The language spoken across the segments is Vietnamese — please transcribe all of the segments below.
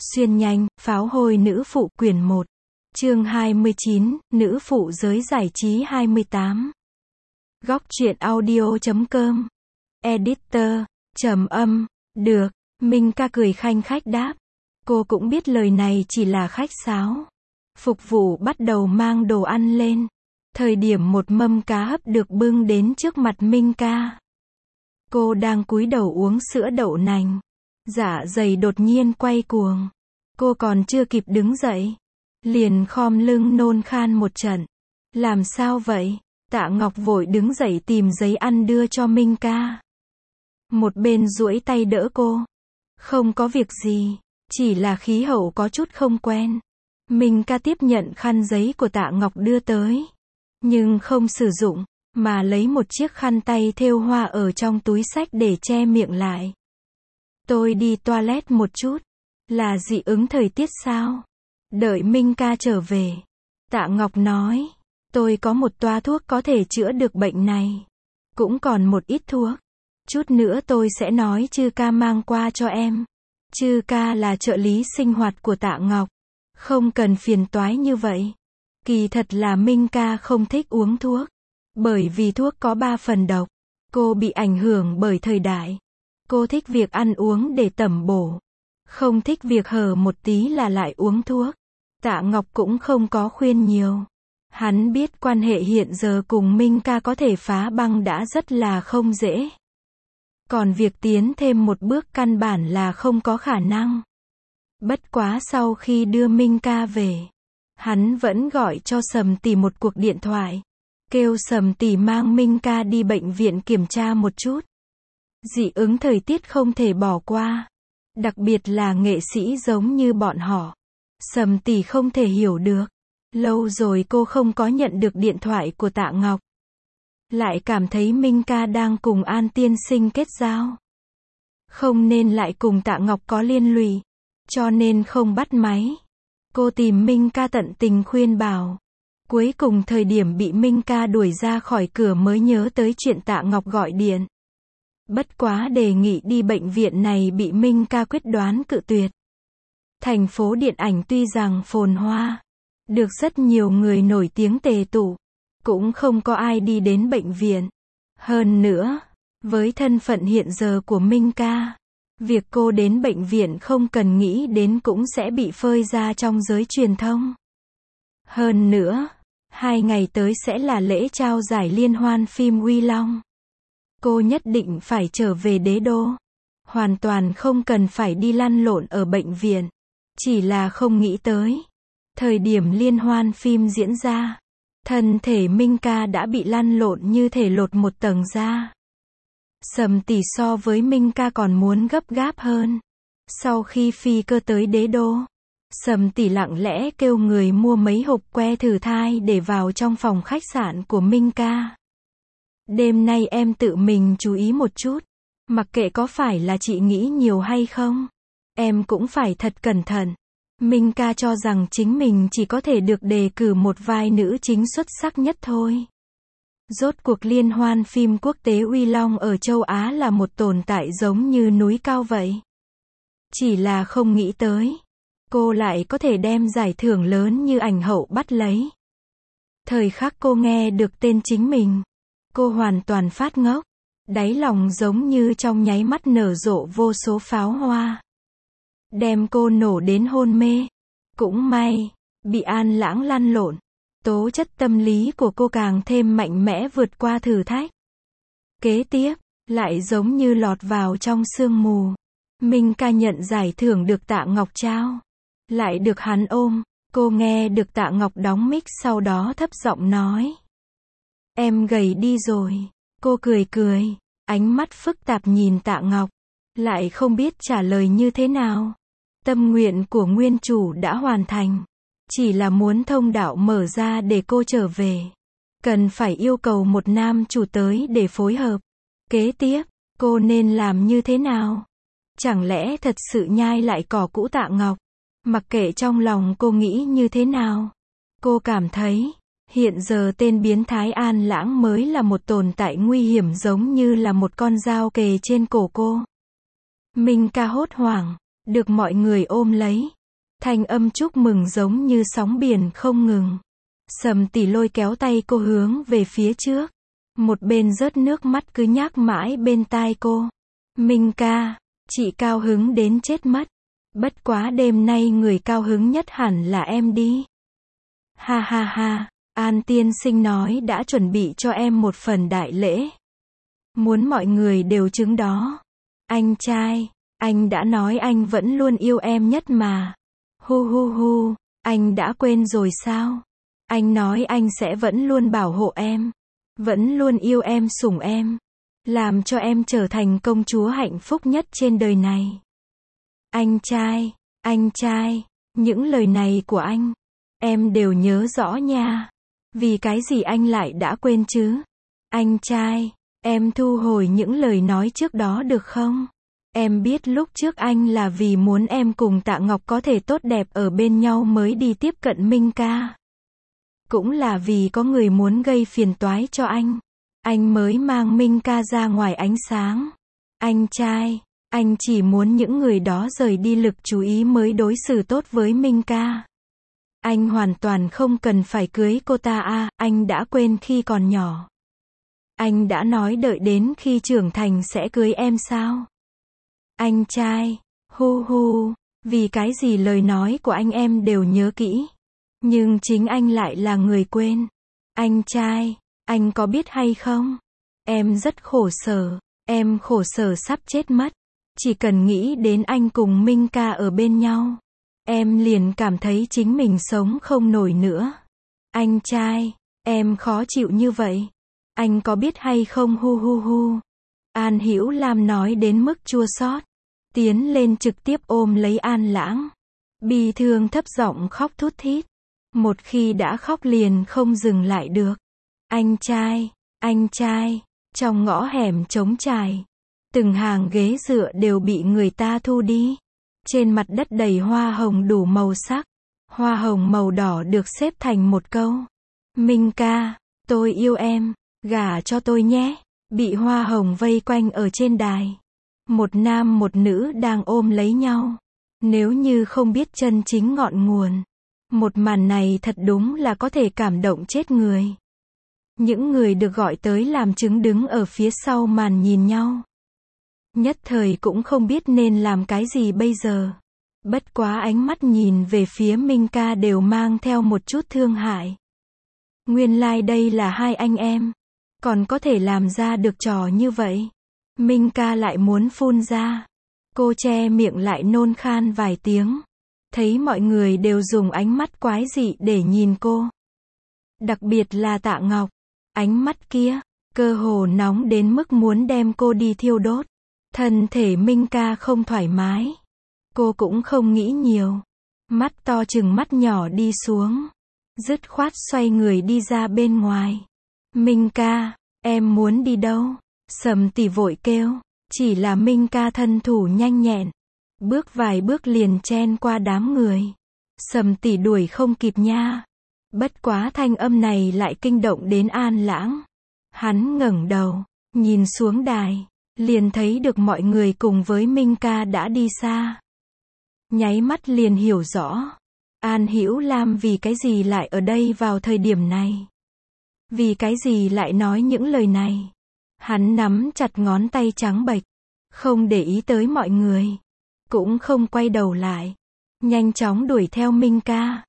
Xuyên nhanh, pháo hôi nữ phụ quyển 1. Chương 29, nữ phụ giới giải trí 28. Góc truyện audio.com. Editor, trầm âm, được, Minh ca cười khanh khách đáp. Cô cũng biết lời này chỉ là khách sáo. Phục vụ bắt đầu mang đồ ăn lên. Thời điểm một mâm cá hấp được bưng đến trước mặt Minh ca. Cô đang cúi đầu uống sữa đậu nành. Dạ dày đột nhiên quay cuồng. Cô còn chưa kịp đứng dậy. Liền khom lưng nôn khan một trận. Làm sao vậy? Tạ Ngọc vội đứng dậy tìm giấy ăn đưa cho Minh ca. Một bên duỗi tay đỡ cô. Không có việc gì. Chỉ là khí hậu có chút không quen. Minh ca tiếp nhận khăn giấy của Tạ Ngọc đưa tới. Nhưng không sử dụng. Mà lấy một chiếc khăn tay thêu hoa ở trong túi xách để che miệng lại. Tôi đi toilet một chút. Là dị ứng thời tiết sao? Đợi Minh ca trở về. Tạ Ngọc nói. Tôi có một toa thuốc có thể chữa được bệnh này. Cũng còn một ít thuốc. Chút nữa tôi sẽ nói Chư ca mang qua cho em. Chư ca là trợ lý sinh hoạt của Tạ Ngọc. Không cần phiền toái như vậy. Kỳ thật là Minh ca không thích uống thuốc. Bởi vì thuốc có 3 phần độc. Cô bị ảnh hưởng bởi thời đại. Cô thích việc ăn uống để tẩm bổ. Không thích việc hở một tí là lại uống thuốc. Tạ Ngọc cũng không có khuyên nhiều. Hắn biết quan hệ hiện giờ cùng Minh ca có thể phá băng đã rất là không dễ. Còn việc tiến thêm một bước căn bản là không có khả năng. Bất quá sau khi đưa Minh ca về, hắn vẫn gọi cho Sầm Tỷ một cuộc điện thoại. Kêu Sầm Tỷ mang Minh ca đi bệnh viện kiểm tra một chút. Dị ứng thời tiết không thể bỏ qua. Đặc biệt là nghệ sĩ giống như bọn họ. Sầm Tỷ không thể hiểu được. Lâu rồi cô không có nhận được điện thoại của Tạ Ngọc. Lại cảm thấy Minh ca đang cùng An tiên sinh kết giao. Không nên lại cùng Tạ Ngọc có liên lụy. Cho nên không bắt máy. Cô tìm Minh ca tận tình khuyên bảo. Cuối cùng thời điểm bị Minh ca đuổi ra khỏi cửa mới nhớ tới chuyện Tạ Ngọc gọi điện. Bất quá đề nghị đi bệnh viện này bị Minh ca quyết đoán cự tuyệt. Thành phố điện ảnh tuy rằng phồn hoa, được rất nhiều người nổi tiếng tề tụ, cũng không có ai đi đến bệnh viện. Hơn nữa, với thân phận hiện giờ của Minh ca, việc cô đến bệnh viện không cần nghĩ đến cũng sẽ bị phơi ra trong giới truyền thông. Hơn nữa, 2 ngày tới sẽ là lễ trao giải liên hoan phim Uy Long. Cô nhất định phải trở về đế đô. Hoàn toàn không cần phải đi lăn lộn ở bệnh viện. Chỉ là không nghĩ tới. Thời điểm liên hoan phim diễn ra, thân thể Minh ca đã bị lăn lộn như thể lột một tầng da. Sầm Tỷ so với Minh ca còn muốn gấp gáp hơn. Sau khi phi cơ tới đế đô, Sầm Tỷ lặng lẽ kêu người mua mấy hộp que thử thai để vào trong phòng khách sạn của Minh ca. Đêm nay em tự mình chú ý một chút. Mặc kệ có phải là chị nghĩ nhiều hay không. Em cũng phải thật cẩn thận. Minh ca cho rằng chính mình chỉ có thể được đề cử một vai nữ chính xuất sắc nhất thôi. Rốt cuộc liên hoan phim quốc tế Uy Long ở châu Á là một tồn tại giống như núi cao vậy. Chỉ là không nghĩ tới. Cô lại có thể đem giải thưởng lớn như ảnh hậu bắt lấy. Thời khắc cô nghe được tên chính mình. Cô hoàn toàn phát ngốc. Đáy lòng giống như trong nháy mắt nở rộ vô số pháo hoa. Đem cô nổ đến hôn mê. Cũng may, bị An Lãng lăn lộn. Tố chất tâm lý của cô càng thêm mạnh mẽ vượt qua thử thách. Kế tiếp, lại giống như lọt vào trong sương mù. Minh ca nhận giải thưởng được Tạ Ngọc trao. Lại được hắn ôm. Cô nghe được Tạ Ngọc đóng mic sau đó thấp giọng nói. Em gầy đi rồi. Cô cười cười. Ánh mắt phức tạp nhìn Tạ Ngọc. Lại không biết trả lời như thế nào. Tâm nguyện của nguyên chủ đã hoàn thành. Chỉ là muốn thông đạo mở ra để cô trở về. Cần phải yêu cầu một nam chủ tới để phối hợp. Kế tiếp, cô nên làm như thế nào? Chẳng lẽ thật sự nhai lại cỏ cũ Tạ Ngọc? Mặc kệ trong lòng cô nghĩ như thế nào. Cô cảm thấy, hiện giờ tên biến thái An Lãng mới là một tồn tại nguy hiểm giống như là một con dao kề trên cổ cô. Minh ca hốt hoảng. được mọi người ôm lấy. Thanh âm chúc mừng giống như sóng biển không ngừng. Sầm Tỷ lôi kéo tay cô hướng về phía trước. Một bên rớt nước mắt cứ nhắc mãi bên tai cô. Minh ca, chị cao hứng đến chết mất. Bất quá đêm nay người cao hứng nhất hẳn là em đi. Ha ha ha, An tiên sinh nói đã chuẩn bị cho em một phần đại lễ. Muốn mọi người đều chứng đó. Anh trai, anh đã nói anh vẫn luôn yêu em nhất mà. Hu hu hu, anh đã quên rồi sao? Anh nói anh sẽ vẫn luôn bảo hộ em. Vẫn luôn yêu em, sủng em. Làm cho em trở thành công chúa hạnh phúc nhất trên đời này. Anh trai, những lời này của anh, em đều nhớ rõ nha. Vì cái gì anh lại đã quên chứ? Anh trai, em thu hồi những lời nói trước đó được không? Em biết lúc trước anh là vì muốn em cùng Tạ Ngọc có thể tốt đẹp ở bên nhau mới đi tiếp cận Minh ca. Cũng là vì có người muốn gây phiền toái cho anh mới mang Minh ca ra ngoài ánh sáng. Anh trai, anh chỉ muốn những người đó rời đi lực chú ý mới đối xử tốt với Minh ca. Anh hoàn toàn không cần phải cưới cô ta à, anh đã quên khi còn nhỏ. Anh đã nói đợi đến khi trưởng thành sẽ cưới em sao? Anh trai, hu hu, vì cái gì lời nói của anh em đều nhớ kỹ. Nhưng chính anh lại là người quên. Anh trai, anh có biết hay không? Em rất khổ sở, em khổ sở sắp chết mất. Chỉ cần nghĩ đến anh cùng Minh ca ở bên nhau, em liền cảm thấy chính mình sống không nổi nữa. Anh trai, em khó chịu như vậy. Anh có biết hay không hu hu hu. An Hữu Lam nói đến mức chua xót, tiến lên trực tiếp ôm lấy An Lãng. Bi thương thấp giọng khóc thút thít. Một khi đã khóc liền không dừng lại được. Anh trai, trong ngõ hẻm trống trải, từng hàng ghế dựa đều bị người ta thu đi. Trên mặt đất đầy hoa hồng đủ màu sắc. Hoa hồng màu đỏ được xếp thành một câu. Minh ca, tôi yêu em, gả cho tôi nhé. Bị hoa hồng vây quanh ở trên đài. Một nam một nữ đang ôm lấy nhau. Nếu như không biết chân chính ngọn nguồn, một màn này thật đúng là có thể cảm động chết người. Những người được gọi tới làm chứng đứng ở phía sau màn nhìn nhau. Nhất thời cũng không biết nên làm cái gì bây giờ. Bất quá ánh mắt nhìn về phía Minh ca đều mang theo một chút thương hại. Nguyên lai đây là hai anh em. Còn có thể làm ra được trò như vậy. Minh ca lại muốn phun ra. Cô che miệng lại nôn khan vài tiếng. Thấy mọi người đều dùng ánh mắt quái dị để nhìn cô. Đặc biệt là Tạ Ngọc. Ánh mắt kia, cơ hồ nóng đến mức muốn đem cô đi thiêu đốt. Thân thể Minh ca không thoải mái. Cô cũng không nghĩ nhiều. Mắt to chừng mắt nhỏ đi xuống. Dứt khoát xoay người đi ra bên ngoài. Minh ca, em muốn đi đâu? Sầm Tỷ vội kêu. Chỉ là Minh ca thân thủ nhanh nhẹn. Bước vài bước liền chen qua đám người. Sầm Tỷ đuổi không kịp nha. Bất quá thanh âm này lại kinh động đến An Lãng. Hắn ngẩng đầu, nhìn xuống đài, liền thấy được mọi người cùng với Minh ca đã đi xa. Nháy mắt liền hiểu rõ. An Hữu Lam vì cái gì lại ở đây vào thời điểm này? Vì cái gì lại nói những lời này? Hắn nắm chặt ngón tay trắng bệch, không để ý tới mọi người, cũng không quay đầu lại, nhanh chóng đuổi theo Minh ca.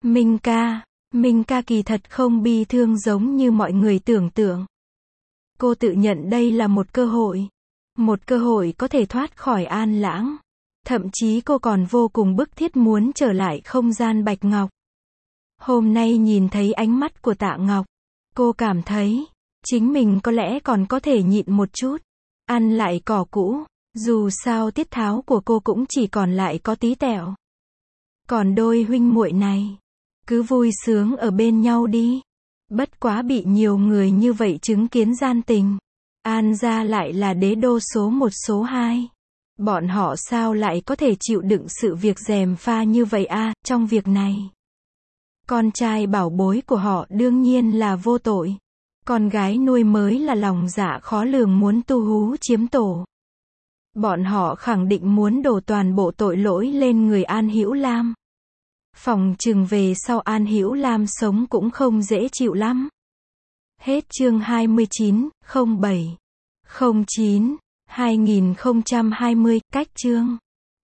Minh ca kỳ thật không bi thương giống như mọi người tưởng tượng. Cô tự nhận đây là một cơ hội có thể thoát khỏi An Lãng. Thậm chí cô còn vô cùng bức thiết muốn trở lại không gian Bạch Ngọc. Hôm nay nhìn thấy ánh mắt của Tạ Ngọc, cô cảm thấy, chính mình có lẽ còn có thể nhịn một chút, ăn lại cỏ cũ, dù sao tiết tháo của cô cũng chỉ còn lại có tí tẹo. Còn đôi huynh muội này, cứ vui sướng ở bên nhau đi. Bất quá bị nhiều người như vậy chứng kiến gian tình. An gia lại là đế đô số 1 số 2. Bọn họ sao lại có thể chịu đựng sự việc gièm pha như vậy à, trong việc này. Con trai bảo bối của họ đương nhiên là vô tội. Con gái nuôi mới là lòng dạ khó lường muốn tu hú chiếm tổ. Bọn họ khẳng định muốn đổ toàn bộ tội lỗi lên người An Hữu Lam. Phòng chừng về sau An Hữu Lam sống cũng không dễ chịu lắm. Hết chương 29, 07, 09, 2020, cách chương